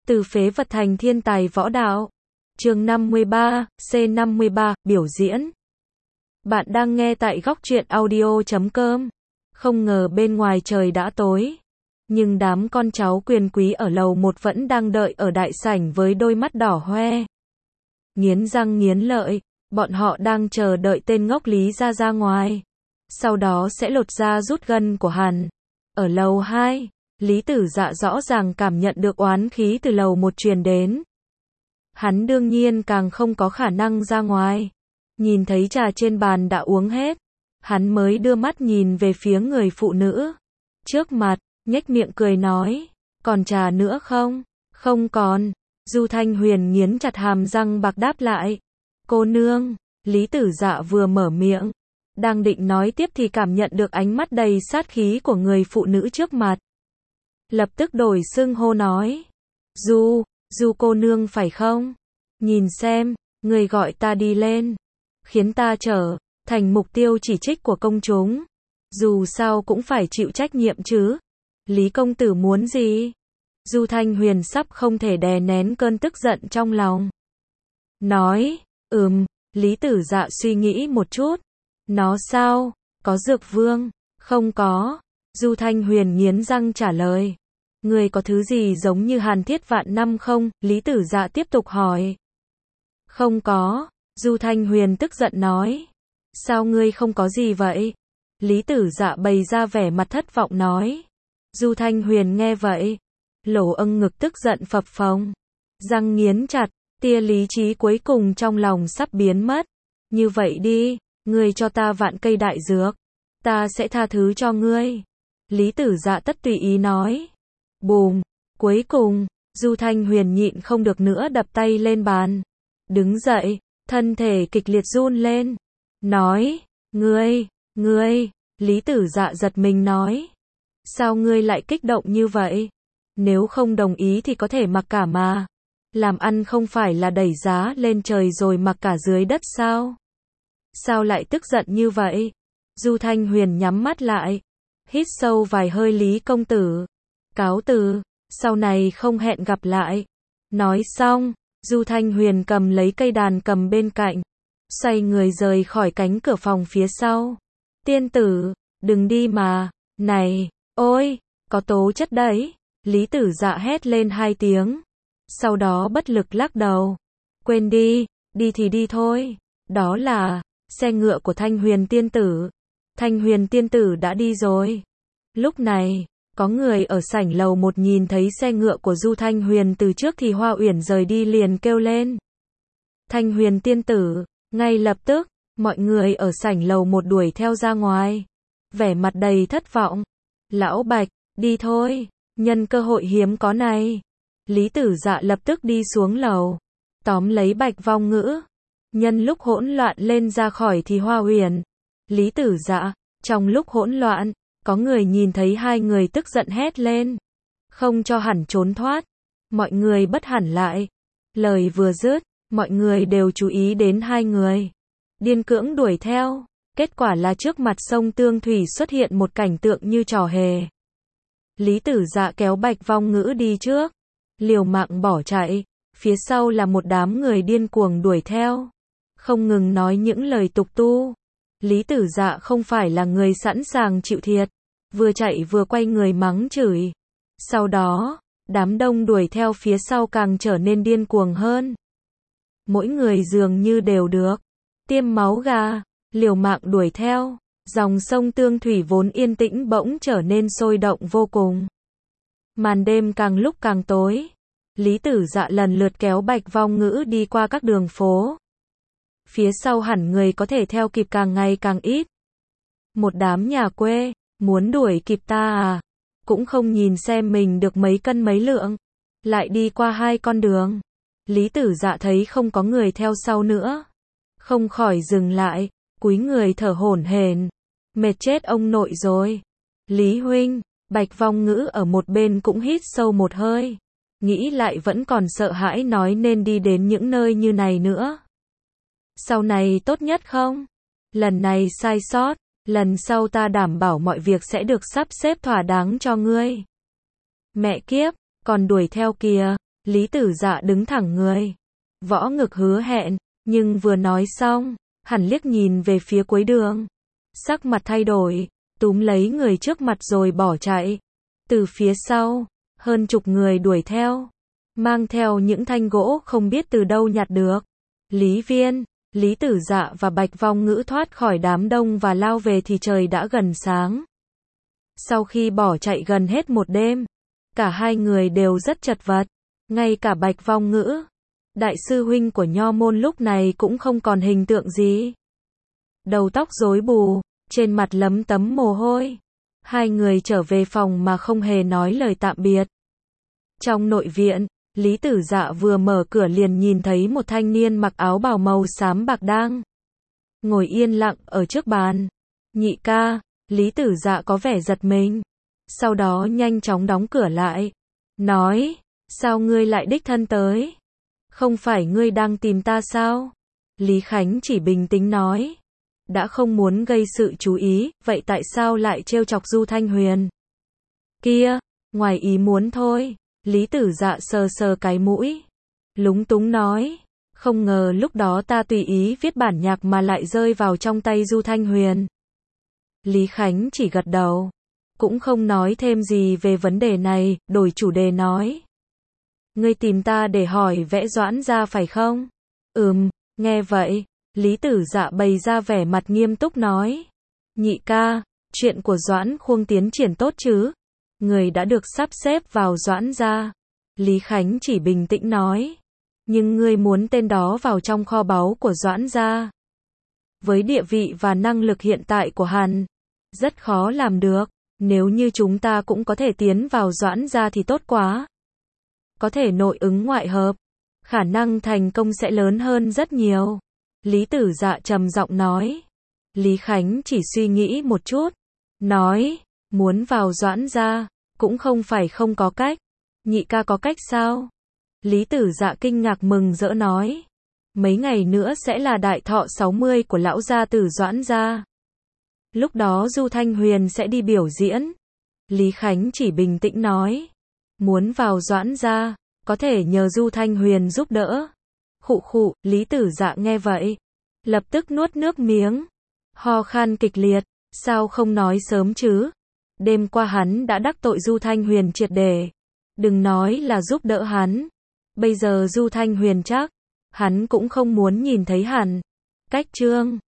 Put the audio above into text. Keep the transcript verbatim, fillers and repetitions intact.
Từ phế vật thành thiên tài võ đạo. Chương năm mươi ba, C năm mươi ba, biểu diễn. Bạn đang nghe tại góc truyện audio chấm com. Không ngờ bên ngoài trời đã tối. Nhưng đám con cháu quyền quý ở lầu một vẫn đang đợi ở đại sảnh với đôi mắt đỏ hoe. Nghiến răng nghiến lợi, bọn họ đang chờ đợi tên ngốc Lý ra ra ngoài. Sau đó sẽ lột da rút gân của hắn. Ở lầu hai, Lý Tử Dạ rõ ràng cảm nhận được oán khí từ lầu một truyền đến. Hắn đương nhiên càng không có khả năng ra ngoài. Nhìn thấy trà trên bàn đã uống hết, hắn mới đưa mắt nhìn về phía người phụ nữ trước mặt, nhếch miệng cười nói, còn trà nữa không? Không còn. Du Thanh Huyền nghiến chặt hàm răng bạc đáp lại, cô nương. Lý Tử Dạ vừa mở miệng, đang định nói tiếp thì cảm nhận được ánh mắt đầy sát khí của người phụ nữ trước mặt. Lập tức đổi xưng hô nói, Du, Du cô nương phải không? Nhìn xem, người gọi ta đi lên, khiến ta trở thành mục tiêu chỉ trích của công chúng. Dù sao cũng phải chịu trách nhiệm chứ. Lý công tử muốn gì? Du Thanh Huyền sắp không thể đè nén cơn tức giận trong lòng. Nói, ừm, Lý Tử Dạ suy nghĩ một chút. Nó sao? Có dược vương? Không có. Du Thanh Huyền nghiến răng trả lời. Người có thứ gì giống như Hàn Thiết vạn năm không? Lý Tử Dạ tiếp tục hỏi. Không có. Du Thanh Huyền tức giận nói. Sao ngươi không có gì vậy? Lý Tử Dạ bày ra vẻ mặt thất vọng nói. Du Thanh Huyền nghe vậy, lỗ âng ngực tức giận phập phồng, răng nghiến chặt, tia lý trí cuối cùng trong lòng sắp biến mất. Như vậy đi, ngươi cho ta vạn cây đại dược, ta sẽ tha thứ cho ngươi. Lý Tử Dạ tất tùy ý nói. Bùm, cuối cùng, Du Thanh Huyền nhịn không được nữa đập tay lên bàn, đứng dậy, thân thể kịch liệt run lên, nói, ngươi, ngươi. Lý Tử Dạ giật mình nói. Sao ngươi lại kích động như vậy? Nếu không đồng ý thì có thể mặc cả mà. Làm ăn không phải là đẩy giá lên trời rồi mặc cả dưới đất sao? Sao lại tức giận như vậy? Du Thanh Huyền nhắm mắt lại, hít sâu vài hơi. Lý công tử, cáo từ, sau này không hẹn gặp lại. Nói xong, Du Thanh Huyền cầm lấy cây đàn cầm bên cạnh, xoay người rời khỏi cánh cửa phòng phía sau. Tiên tử, đừng đi mà. Này, ôi, có tố chất đấy. Lý Tử Dạ hét lên hai tiếng. Sau đó bất lực lắc đầu. Quên đi, đi thì đi thôi. Đó là xe ngựa của Thanh Huyền tiên tử. Thanh Huyền tiên tử đã đi rồi. Lúc này, có người ở sảnh lầu một nhìn thấy xe ngựa của Du Thanh Huyền từ trước thì Hoa Uyển rời đi liền kêu lên. Thanh Huyền tiên tử. Ngay lập tức, mọi người ở sảnh lầu một đuổi theo ra ngoài, vẻ mặt đầy thất vọng. Lão Bạch, đi thôi, nhân cơ hội hiếm có này. Lý Tử Dạ lập tức đi xuống lầu, tóm lấy Bạch Vong Ngữ. Nhân lúc hỗn loạn lên ra khỏi thì Hoa Uyển. Lý Tử Dạ, trong lúc hỗn loạn, có người nhìn thấy hai người tức giận hét lên, không cho hẳn trốn thoát. Mọi người bất hẳn lại. Lời vừa dứt, mọi người đều chú ý đến hai người, điên cưỡng đuổi theo. Kết quả là trước mặt sông Tương Thủy xuất hiện một cảnh tượng như trò hề. Lý Tử Dạ kéo Bạch Vong Ngữ đi trước, liều mạng bỏ chạy, phía sau là một đám người điên cuồng đuổi theo, không ngừng nói những lời tục tu. Lý Tử Dạ không phải là người sẵn sàng chịu thiệt, vừa chạy vừa quay người mắng chửi. Sau đó, đám đông đuổi theo phía sau càng trở nên điên cuồng hơn. Mỗi người dường như đều được tiêm máu gà, liều mạng đuổi theo. Dòng sông Tương Thủy vốn yên tĩnh bỗng trở nên sôi động vô cùng. Màn đêm càng lúc càng tối. Lý Tử Dạ lần lượt kéo Bạch Vong Ngữ đi qua các đường phố. Phía sau hẳn người có thể theo kịp càng ngày càng ít. Một đám nhà quê, muốn đuổi kịp ta à? Cũng không nhìn xem mình được mấy cân mấy lượng. Lại đi qua hai con đường. Lý Tử Dạ thấy không có người theo sau nữa, không khỏi dừng lại, cúi người thở hổn hển. Mệt chết ông nội rồi. Lý huynh. Bạch Vong Ngữ ở một bên cũng hít sâu một hơi, nghĩ lại vẫn còn sợ hãi nói nên đi đến những nơi như này nữa. Sau này tốt nhất không? Lần này sai sót, lần sau ta đảm bảo mọi việc sẽ được sắp xếp thỏa đáng cho ngươi. Mẹ kiếp, còn đuổi theo kìa. Lý Tử Dạ đứng thẳng người. Võ ngực hứa hẹn, nhưng vừa nói xong, hắn liếc nhìn về phía cuối đường. Sắc mặt thay đổi, túm lấy người trước mặt rồi bỏ chạy. Từ phía sau, hơn chục người đuổi theo, mang theo những thanh gỗ không biết từ đâu nhặt được. Lý Viên, Lý Tử Dạ và Bạch Vong Ngữ thoát khỏi đám đông và lao về thì trời đã gần sáng. Sau khi bỏ chạy gần hết một đêm, cả hai người đều rất chật vật, ngay cả Bạch Vong Ngữ, đại sư huynh của Nho môn lúc này cũng không còn hình tượng gì. Đầu tóc rối bù, trên mặt lấm tấm mồ hôi. Hai người trở về phòng mà không hề nói lời tạm biệt. Trong nội viện, Lý Tử Dạ vừa mở cửa liền nhìn thấy một thanh niên mặc áo bào màu xám bạc đang ngồi yên lặng ở trước bàn. Nhị ca, Lý Tử Dạ có vẻ giật mình, sau đó nhanh chóng đóng cửa lại, nói, sao ngươi lại đích thân tới? Không phải ngươi đang tìm ta sao? Lý Khánh chỉ bình tĩnh nói, đã không muốn gây sự chú ý, vậy tại sao lại trêu chọc Du Thanh Huyền? Kia, ngoài ý muốn thôi. Lý Tử Dạ sờ sờ cái mũi, lúng túng nói, không ngờ lúc đó ta tùy ý viết bản nhạc mà lại rơi vào trong tay Du Thanh Huyền. Lý Khánh chỉ gật đầu, cũng không nói thêm gì về vấn đề này, đổi chủ đề nói. Ngươi tìm ta để hỏi vẽ Doãn Gia phải không? Ừm, nghe vậy, Lý Tử Dạ bày ra vẻ mặt nghiêm túc nói. Nhị ca, chuyện của Doãn Khuông tiến triển tốt chứ? Người đã được sắp xếp vào Doãn Gia. Lý Khánh chỉ bình tĩnh nói. Nhưng ngươi muốn tên đó vào trong kho báu của Doãn Gia. Với địa vị và năng lực hiện tại của hắn, rất khó làm được. Nếu như chúng ta cũng có thể tiến vào Doãn Gia thì tốt quá. Có thể nội ứng ngoại hợp, khả năng thành công sẽ lớn hơn rất nhiều. Lý Tử Dạ trầm giọng nói. Lý Khánh chỉ suy nghĩ một chút, nói, muốn vào Doãn Gia, cũng không phải không có cách. Nhị ca có cách sao? Lý Tử Dạ kinh ngạc mừng rỡ nói. Mấy ngày nữa sẽ là đại thọ sáu mươi của lão gia tử Doãn Gia. Lúc đó Du Thanh Huyền sẽ đi biểu diễn. Lý Khánh chỉ bình tĩnh nói. Muốn vào Doãn Gia, có thể nhờ Du Thanh Huyền giúp đỡ. Khụ khụ, Lý Tử Dạ nghe vậy, lập tức nuốt nước miếng, ho khan kịch liệt, sao không nói sớm chứ? Đêm qua hắn đã đắc tội Du Thanh Huyền triệt để, đừng nói là giúp đỡ hắn. Bây giờ Du Thanh Huyền chắc, hắn cũng không muốn nhìn thấy hắn. Cách chương